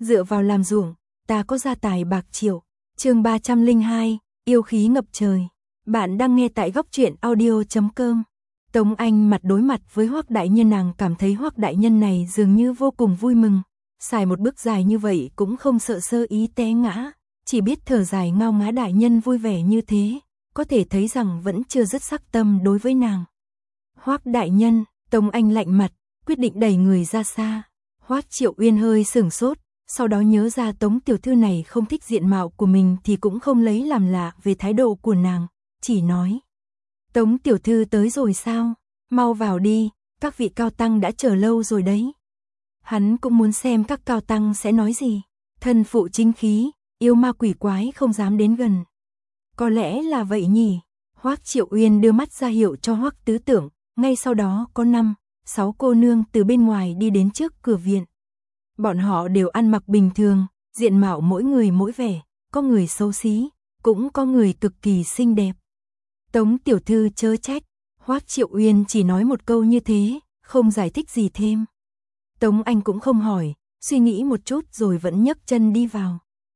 dựa vào làm ruộng, ta có gia tài bạc triệu. Chương 302, yêu khí ngập trời. Bạn đang nghe tại góc truyện audio.com. Tống Anh mặt đối mặt với Hoắc đại nhân, nàng cảm thấy Hoắc đại nhân này dường như vô cùng vui mừng, xài một bước dài như vậy cũng không sợ sơ ý té ngã, chỉ biết thở dài ngao ngã. Đại nhân vui vẻ như thế, có thể thấy rằng vẫn chưa dứt sắc tâm đối với nàng. Hoắc đại nhân, Tống Anh lạnh mặt, quyết định đẩy người ra xa. Hoắc Triệu Uyên hơi sửng sốt, sau đó nhớ ra Tống tiểu thư này không thích diện mạo của mình thì cũng không lấy làm lạ về thái độ của nàng, chỉ nói: Tống tiểu thư tới rồi sao? Mau vào đi, các vị cao tăng đã chờ lâu rồi đấy. Hắn cũng muốn xem các cao tăng sẽ nói gì. Thân phụ chính khí, yêu ma quỷ quái không dám đến gần. Có lẽ là vậy nhỉ? Hoắc Triệu Uyên đưa mắt ra hiệu cho Hoắc tứ tưởng, ngay sau đó có 5-6 cô nương từ bên ngoài đi đến trước cửa viện. Bọn họ đều ăn mặc bình thường, diện mạo mỗi người mỗi vẻ, có người xấu xí, cũng có người cực kỳ xinh đẹp. Tống tiểu thư chớ trách, Hoắc Triệu Uyên chỉ nói một câu như thế, không giải thích gì thêm. Tống Anh cũng không hỏi, suy nghĩ một chút rồi vẫn nhấc chân đi vào.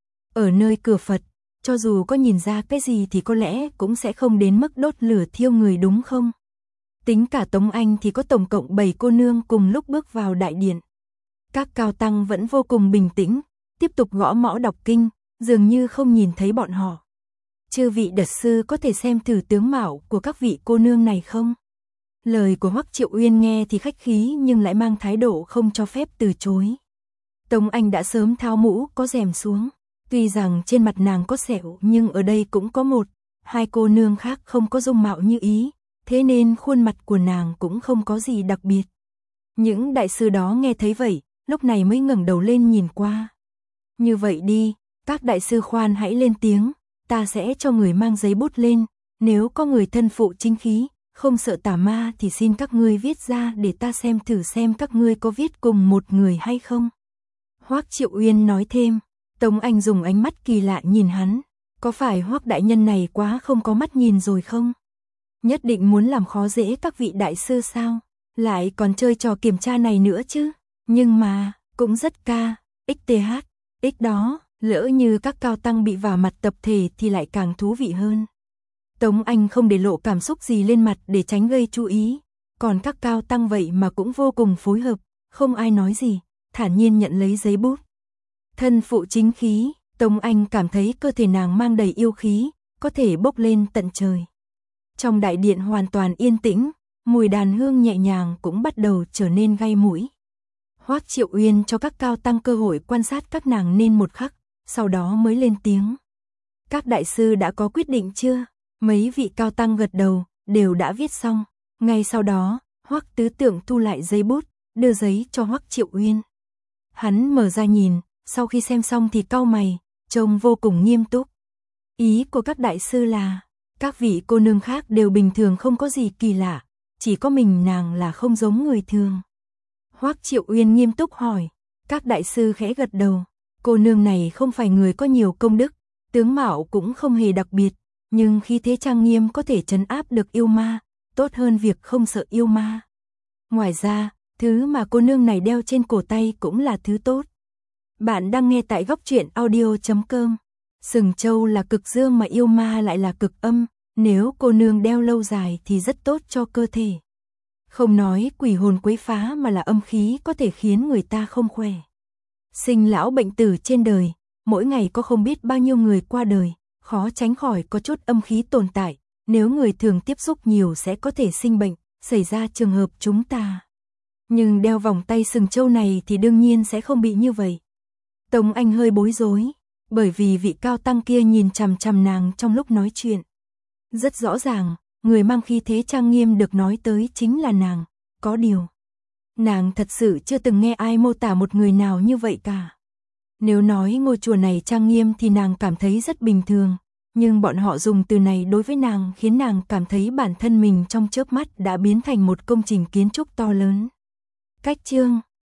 Ở nơi cửa Phật, cho dù có nhìn ra cái gì thì có lẽ cũng sẽ không đến mức đốt lửa thiêu người đúng không? Tính cả Tống Anh thì có tổng cộng 7 cô nương cùng lúc bước vào đại điện. Các cao tăng vẫn vô cùng bình tĩnh, tiếp tục gõ mõ đọc kinh, dường như không nhìn thấy bọn họ. Chư vị đật sư có thể xem thử tướng mạo của các vị cô nương này không? Lời của Hoắc Triệu Uyên nghe thì khách khí nhưng lại mang thái độ không cho phép từ chối. Tống Anh đã sớm tháo mũ có rèm xuống, tuy rằng trên mặt nàng có sẹo nhưng ở đây cũng có 1-2 cô nương khác không có dung mạo như ý, thế nên khuôn mặt của nàng cũng không có gì đặc biệt. Những đại sư đó nghe thấy vậy, lúc này mới ngẩng đầu lên nhìn qua. Như vậy đi, các đại sư khoan hãy lên tiếng, ta sẽ cho người mang giấy bút lên, nếu có người thân phụ chính khí, không sợ tà ma thì xin các ngươi viết ra để ta xem thử xem các ngươi có viết cùng một người hay không. Hoắc Triệu Uyên nói thêm. Tống Anh dùng ánh mắt kỳ lạ nhìn hắn, có phải Hoắc đại nhân này quá không có mắt nhìn rồi không? Nhất định muốn làm khó dễ các vị đại sư sao? Lại còn chơi trò kiểm tra này nữa chứ? Nhưng mà, cũng rất ích đó, lỡ như các cao tăng bị vả mặt tập thể thì lại càng thú vị hơn. Tống Anh không để lộ cảm xúc gì lên mặt để tránh gây chú ý, còn các cao tăng vậy mà cũng vô cùng phối hợp, không ai nói gì, thản nhiên nhận lấy giấy bút. Thân phụ chính khí, Tống Anh cảm thấy cơ thể nàng mang đầy yêu khí, có thể bốc lên tận trời. Trong đại điện hoàn toàn yên tĩnh, mùi đàn hương nhẹ nhàng cũng bắt đầu trở nên gai mũi. Hoắc Triệu Uyên cho các cao tăng cơ hội quan sát các nàng nên một khắc, sau đó mới lên tiếng. Các đại sư đã có quyết định chưa? Mấy vị cao tăng gật đầu, đều đã viết xong. Ngay sau đó, Hoắc tứ tưởng thu lại giấy bút, đưa giấy cho Hoắc Triệu Uyên. Hắn mở ra nhìn, sau khi xem xong thì cau mày, trông vô cùng nghiêm túc. Ý của các đại sư là, các vị cô nương khác đều bình thường không có gì kỳ lạ, chỉ có mình nàng là không giống người thường. Hoắc Triệu Uyên nghiêm túc hỏi, các đại sư khẽ gật đầu, cô nương này không phải người có nhiều công đức, tướng mạo cũng không hề đặc biệt, nhưng khí thế trang nghiêm có thể trấn áp được yêu ma, tốt hơn việc không sợ yêu ma. Ngoài ra, thứ mà cô nương này đeo trên cổ tay cũng là thứ tốt. Bạn đang nghe tại góc truyện audio.com. Sừng trâu là cực dương mà yêu ma lại là cực âm, nếu cô nương đeo lâu dài thì rất tốt cho cơ thể. Không nói quỷ hồn quấy phá mà là âm khí có thể khiến người ta không khỏe. Sinh lão bệnh tử trên đời, mỗi ngày có không biết bao nhiêu người qua đời, khó tránh khỏi có chút âm khí tồn tại, nếu người thường tiếp xúc nhiều sẽ có thể sinh bệnh, xảy ra trường hợp chúng ta. Nhưng đeo vòng tay sừng trâu này thì đương nhiên sẽ không bị như vậy. Tống Anh hơi bối rối, bởi vì vị cao tăng kia nhìn chằm chằm nàng trong lúc nói chuyện. Rất rõ ràng, người mang khí thế trang nghiêm được nói tới chính là nàng, có điều. Nàng thật sự chưa từng nghe ai mô tả một người nào như vậy cả. Nếu nói ngôi chùa này trang nghiêm thì nàng cảm thấy rất bình thường, nhưng bọn họ dùng từ này đối với nàng khiến nàng cảm thấy bản thân mình trong chớp mắt đã biến thành một công trình kiến trúc to lớn. Cách chương